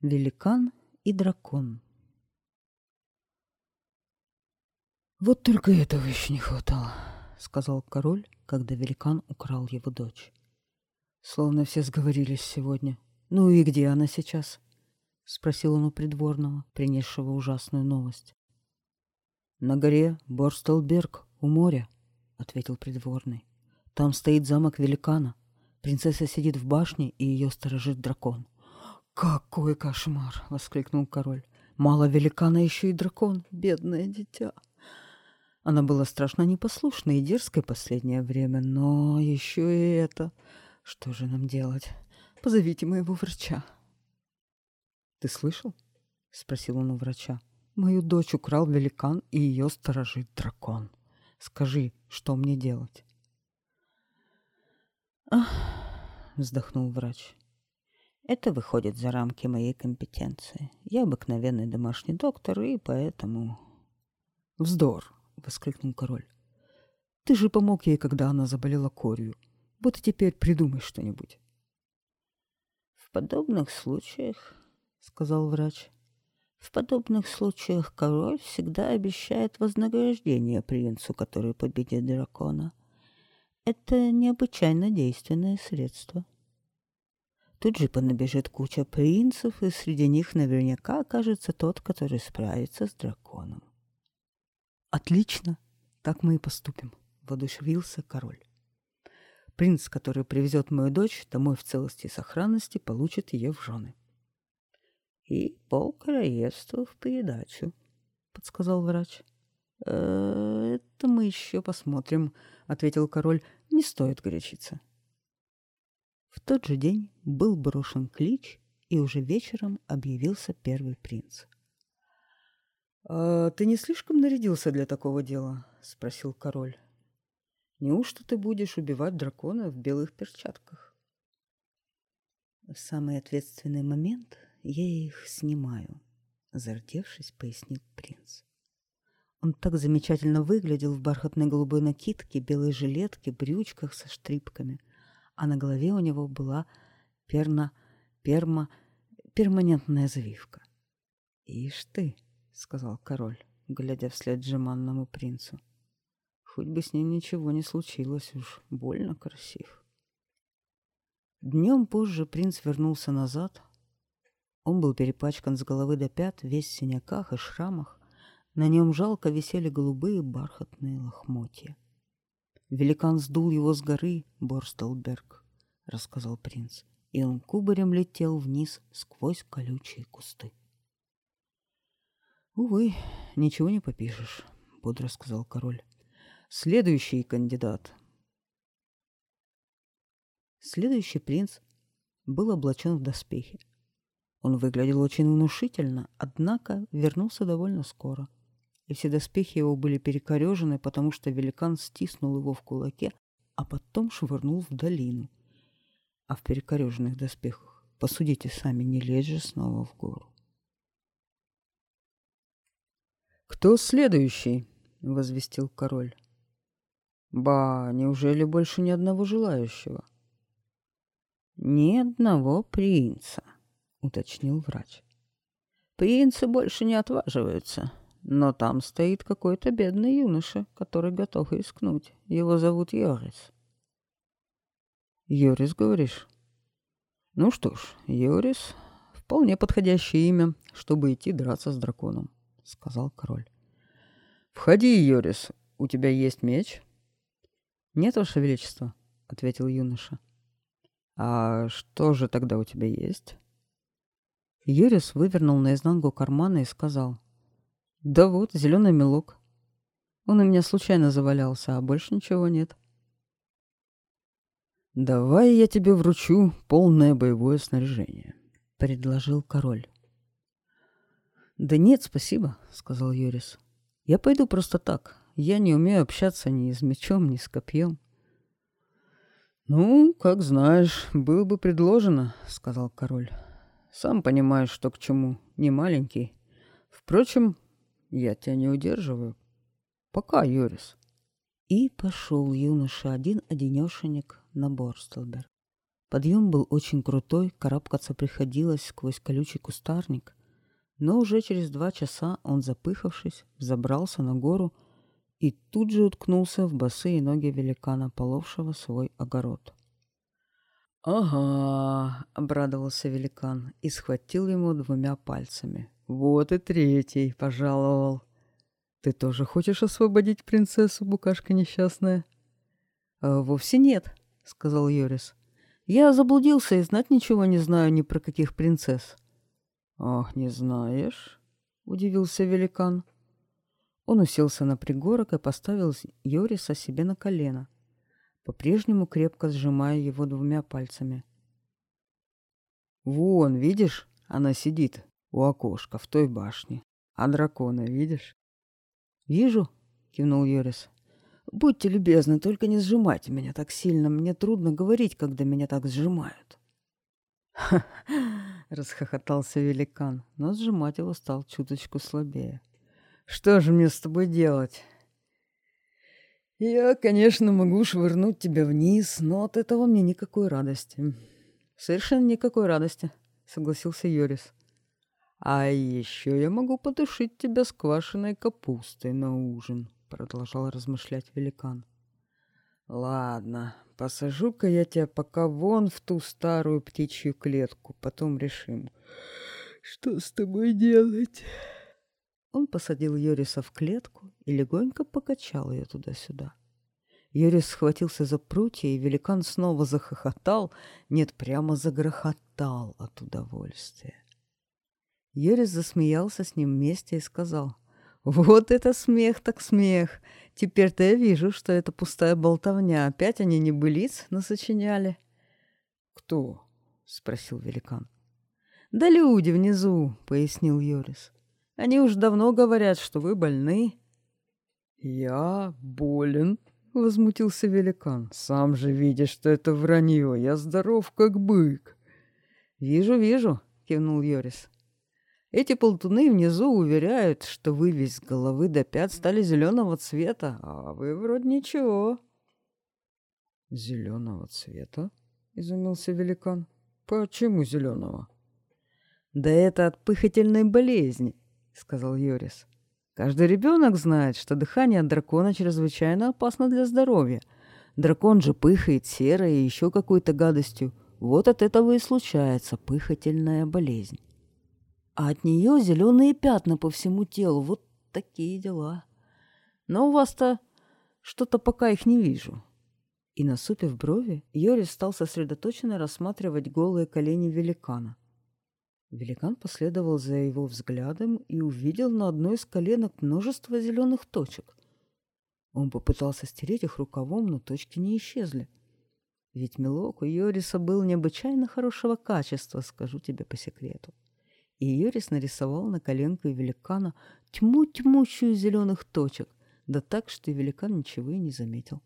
Великан и дракон. «Вот только этого еще не хватало», — сказал король, когда великан украл его дочь. «Словно все сговорились сегодня. Ну и где она сейчас?» — спросил он у придворного, принесшего ужасную новость. «На горе Борстелберг, у моря», — ответил придворный. «Там стоит замок великана. Принцесса сидит в башне, и ее сторожит дракон». «Какой кошмар!» — воскликнул король. «Мало великана, еще и дракон, бедное дитя!» Она была страшно непослушной и дерзкой последнее время, но еще и это... Что же нам делать? Позовите моего врача. «Ты слышал?» — спросил он у врача. «Мою дочь украл великан, и ее сторожит дракон. Скажи, что мне делать?» «Ах!» — вздохнул врач. «Это выходит за рамки моей компетенции. Я обыкновенный домашний доктор, и поэтому...» «Вздор!» — воскликнул король. «Ты же помог ей, когда она заболела корью. Вот и теперь придумай что-нибудь». «В подобных случаях, — сказал врач, — в подобных случаях король всегда обещает вознаграждение принцу, который победит дракона. Это необычайно действенное средство. Тут же понабежит куча принцев, и среди них наверняка окажется тот, который справится с драконом». «Отлично, так мы и поступим», — воодушевился король. «Принц, который привезет мою дочь домой в целости и сохранности, получит ее в жены». «И полкоролевства в придачу», — подсказал врач. «Это мы еще посмотрим», — ответил король. «Не стоит горячиться». В тот же день был брошен клич, и уже вечером объявился первый принц. «Ты не слишком нарядился для такого дела?» — спросил король. «Неужто ты будешь убивать дракона в белых перчатках?» «В самый ответственный момент я их снимаю», — зардевшись, пояснил принц. Он так замечательно выглядел в бархатной голубой накидке, белой жилетке, брючках со штрипками, а на голове у него была перманентная завивка. «Ишь ты», — сказал король, глядя вслед жеманному принцу. «Хоть бы с ним ничего не случилось, уж больно красив». Днем позже принц вернулся назад. Он был перепачкан с головы до пят, весь в синяках и шрамах. На нем жалко висели голубые бархатные лохмотья. «Великан сдул его с горы, Борстелберг», — рассказал принц, и он кубарем летел вниз сквозь колючие кусты. «Увы, ничего не попишешь», — бодро сказал король. «Следующий кандидат». Следующий принц был облачен в доспехи. Он выглядел очень внушительно, однако вернулся довольно скоро, и все доспехи его были перекорежены, потому что великан стиснул его в кулаке, а потом швырнул в долину. А в перекореженных доспехах, посудите сами, не лезь же снова в гору. «Кто следующий?» — возвестил король. «Ба, неужели больше ни одного желающего?» «Ни одного принца», — уточнил врач. «Принцы больше не отваживаются, но там стоит какой-то бедный юноша, который готов рискнуть. Его зовут Йорис». «Йорис, говоришь?» «Ну что ж, Йорис — вполне подходящее имя, чтобы идти драться с драконом», — сказал король. «Входи, Йорис, у тебя есть меч?» «Нет, ваше величество», — ответил юноша. «А что же тогда у тебя есть?» Йорис вывернул наизнанку кармана и сказал: «Да вот, зеленый мелок. Он у меня случайно завалялся, а больше ничего нет». «Давай я тебе вручу полное боевое снаряжение», — предложил король. «Да нет, спасибо», — сказал Йорис. «Я пойду просто так. Я не умею общаться ни с мечом, ни с копьем». «Ну, как знаешь, было бы предложено», — сказал король. «Сам понимаешь, что к чему, не маленький. Впрочем, я тебя не удерживаю. Пока, Йорис». И пошел юноша один-одинешенек на Борстелберг. Подъем был очень крутой, карабкаться приходилось сквозь колючий кустарник, но уже через 2 часа он, запыхавшись, взобрался на гору и тут же уткнулся в босые ноги великана, половшего свой огород. «Ага», — обрадовался великан и схватил ему 2 пальцами. «Вот и 3 пожаловал. Ты тоже хочешь освободить принцессу, букашка несчастная?» «Вовсе нет», — сказал Йорис. «Я заблудился и знать ничего не знаю ни про каких принцесс». «Ах, не знаешь?» — удивился великан. Он уселся на пригорок и поставил Йориса себе на колено, по-прежнему крепко сжимая его 2 пальцами. «Вон, видишь, она сидит у окошка в той башне. А дракона видишь?» «Вижу», — кивнул Йорис. «Будьте любезны, только не сжимайте меня так сильно. Мне трудно говорить, когда меня так сжимают». «Ха-ха!» — расхохотался великан, но сжимать его стал чуточку слабее. «Что же мне с тобой делать? Я, конечно, могу швырнуть тебя вниз, но от этого мне никакой радости». «Совершенно никакой радости», — согласился Йорис. «А еще я могу потушить тебя с квашеной капустой на ужин», — продолжал размышлять великан. «Ладно, посажу-ка я тебя пока вон в ту старую птичью клетку, потом решим, что с тобой делать». Он посадил Йориса в клетку и легонько покачал ее туда-сюда. Йорис схватился за прутья, и великан снова захохотал, нет, прямо загрохотал от удовольствия. Йорис засмеялся с ним вместе и сказал: «Вот это смех так смех! Теперь-то я вижу, что это пустая болтовня. Опять они небылиц насочиняли». «Кто?» — спросил великан. «Да люди внизу», — пояснил Йорис. «Они уж давно говорят, что вы больны». «Я болен?» — возмутился великан. «Сам же видишь, что это вранье. Я здоров, как бык». «Вижу, вижу», — кивнул Йорис. «Эти болтуны внизу уверяют, что вы весь с головы до пят стали зеленого цвета, а вы вроде ничего». «Зеленого цвета?» — изумился великан. «Почему зеленого?» «Да это от пыхательной болезни», — сказал Йорис. «Каждый ребенок знает, что дыхание от дракона чрезвычайно опасно для здоровья. Дракон же пыхает серой и еще какой-то гадостью. Вот от этого и случается пыхательная болезнь. А от нее зеленые пятна по всему телу. Вот такие дела. Но у вас-то что-то пока их не вижу». И, насупив брови, Йорис стал сосредоточенно рассматривать голые колени великана. Великан последовал за его взглядом и увидел на одной из коленок множество зеленых точек. Он попытался стереть их рукавом, но точки не исчезли. Ведь мелок у Йориса был необычайно хорошего качества, скажу тебе по секрету. И Йорис нарисовал на коленке великана тьму тьмущую зеленых точек, да так, что и великан ничего и не заметил.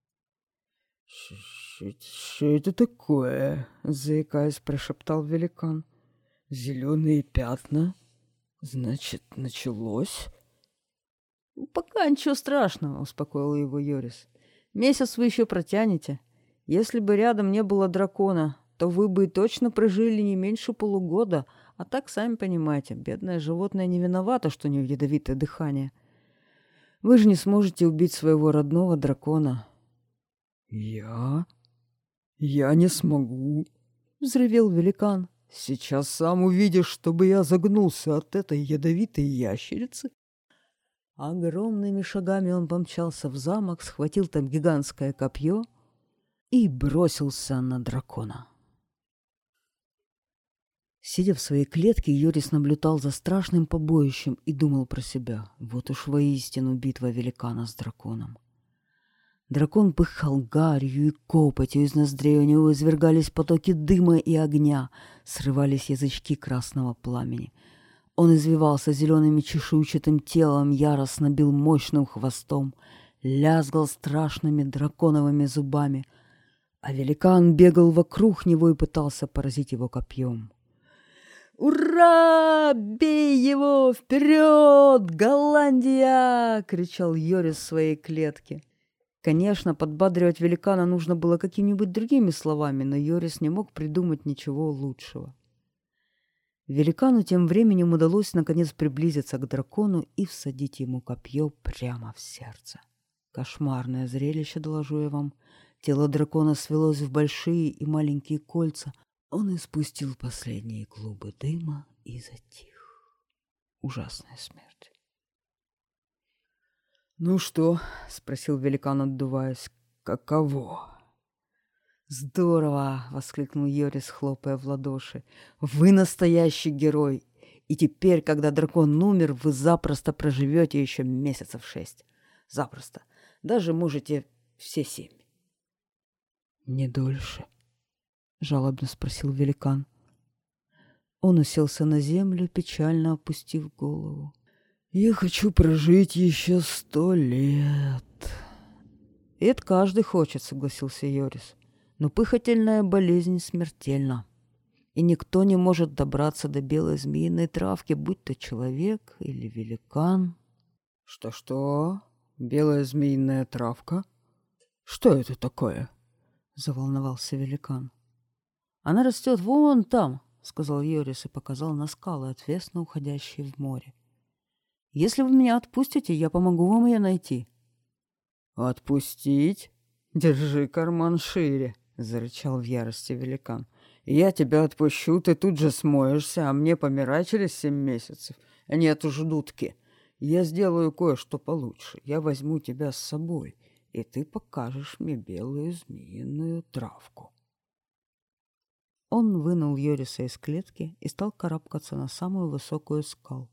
«Что это такое?» — заикаясь, прошептал великан. «Зеленые пятна? Значит, началось?» «Пока ничего страшного», — успокоил его Йорис. «Месяц вы еще протянете. Если бы рядом не было дракона, то вы бы точно прожили не меньше полугода, а так, сами понимаете, бедное животное не виновато, что у него ядовитое дыхание. Вы же не сможете убить своего родного дракона». «Я? Я не смогу», — взревел великан. «Сейчас сам увидишь, чтобы я загнулся от этой ядовитой ящерицы». Огромными шагами он помчался в замок, схватил там гигантское копье и бросился на дракона. Сидя в своей клетке, Йорис наблюдал за страшным побоищем и думал про себя: вот уж воистину битва великана с драконом. Дракон пыхал гарью и копотью, из ноздрей у него извергались потоки дыма и огня, срывались язычки красного пламени. Он извивался зеленым чешуйчатым телом, яростно бил мощным хвостом, лязгал страшными драконовыми зубами, а великан бегал вокруг него и пытался поразить его копьем. «Ура! Бей его! Вперед! Голландия!» — кричал Йорис в своей клетке. Конечно, подбадривать великана нужно было какими-нибудь другими словами, но Йорис не мог придумать ничего лучшего. Великану тем временем удалось наконец приблизиться к дракону и всадить ему копье прямо в сердце. Кошмарное зрелище, доложу я вам. Тело дракона свелось в большие и маленькие кольца. Он испустил последние клубы дыма и затих. Ужасная смерть. «Ну что?» — спросил великан, отдуваясь. «Каково?» «Здорово!» — воскликнул Йорис, хлопая в ладоши. «Вы настоящий герой! И теперь, когда дракон умер, вы запросто проживете еще месяцев 6. Запросто. Даже можете все 7». «Не дольше?» — жалобно спросил великан. Он уселся на землю, печально опустив голову. «Я хочу прожить еще 100 лет». «Это каждый хочет», — согласился Йорис. «Но пыхательная болезнь смертельна, и никто не может добраться до белой змеиной травки, будь то человек или великан». «Что-что? Белая змеиная травка? Что это такое?» — заволновался великан. «Она растет вон там», — сказал Йорис и показал на скалы, отвесно уходящие в море. «Если вы меня отпустите, я помогу вам ее найти». «Отпустить? Держи карман шире», — зарычал в ярости великан. «Я тебя отпущу, ты тут же смоешься, а мне помирать через 7 месяцев. Нет уж, дудки. Я сделаю кое-что получше. Я возьму тебя с собой, и ты покажешь мне белую змеиную травку». Он вынул Йориса из клетки и стал карабкаться на самую высокую скалу.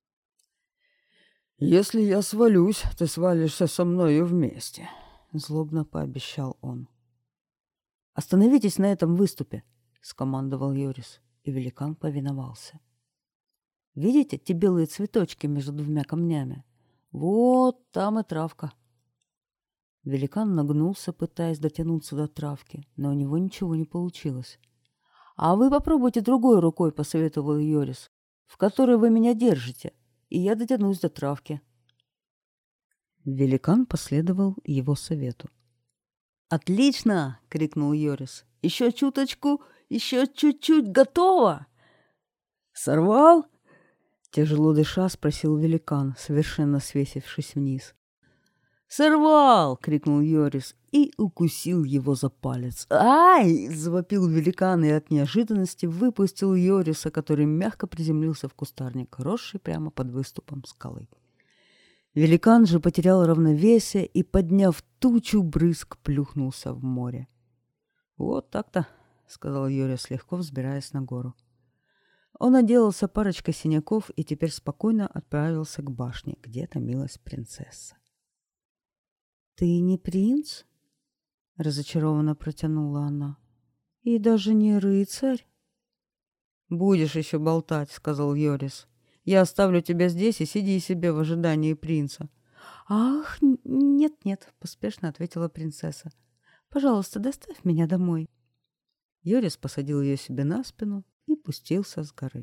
«Если я свалюсь, ты свалишься со мною вместе», — злобно пообещал он. «Остановитесь на этом выступе», — скомандовал Йорис, и великан повиновался. «Видите те белые цветочки между 2 камнями? Вот там и травка». Великан нагнулся, пытаясь дотянуться до травки, но у него ничего не получилось. «А вы попробуйте другой рукой», — посоветовал Йорис, «в которой вы меня держите, и я дотянусь до травки». Великан последовал его совету. «Отлично!» — крикнул Йорис. «Еще чуточку, еще чуть-чуть, готово!» «Сорвал?» — тяжело дыша спросил великан, совершенно свесившись вниз. «Сорвал!» — крикнул Йорис и укусил его за палец. «Ай!» — завопил великан и от неожиданности выпустил Йориса, который мягко приземлился в кустарник, росший прямо под выступом скалы. Великан же потерял равновесие и, подняв тучу брызг, плюхнулся в море. «Вот так-то», — сказал Йорис, легко взбираясь на гору. Он отделался парочкой синяков и теперь спокойно отправился к башне, где томилась принцесса. «Ты не принц?» — разочарованно протянула она. «И даже не рыцарь?» «Будешь еще болтать», — сказал Йорис. «Я оставлю тебя здесь и сиди себе в ожидании принца». «Ах, нет-нет», — поспешно ответила принцесса. «Пожалуйста, доставь меня домой». Йорис посадил ее себе на спину и пустился с горы.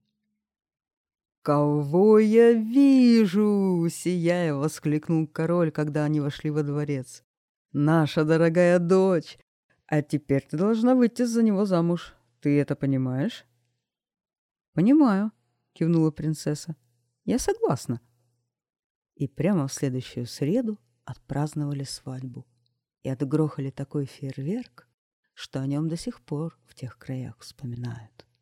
«Кого я вижу?» — сияя воскликнул король, когда они вошли во дворец. «Наша дорогая дочь! А теперь ты должна выйти за него замуж. Ты это понимаешь?» «Понимаю», — кивнула принцесса. «Я согласна». И прямо в следующую среду отпраздновали свадьбу и отгрохали такой фейерверк, что о нем до сих пор в тех краях вспоминают.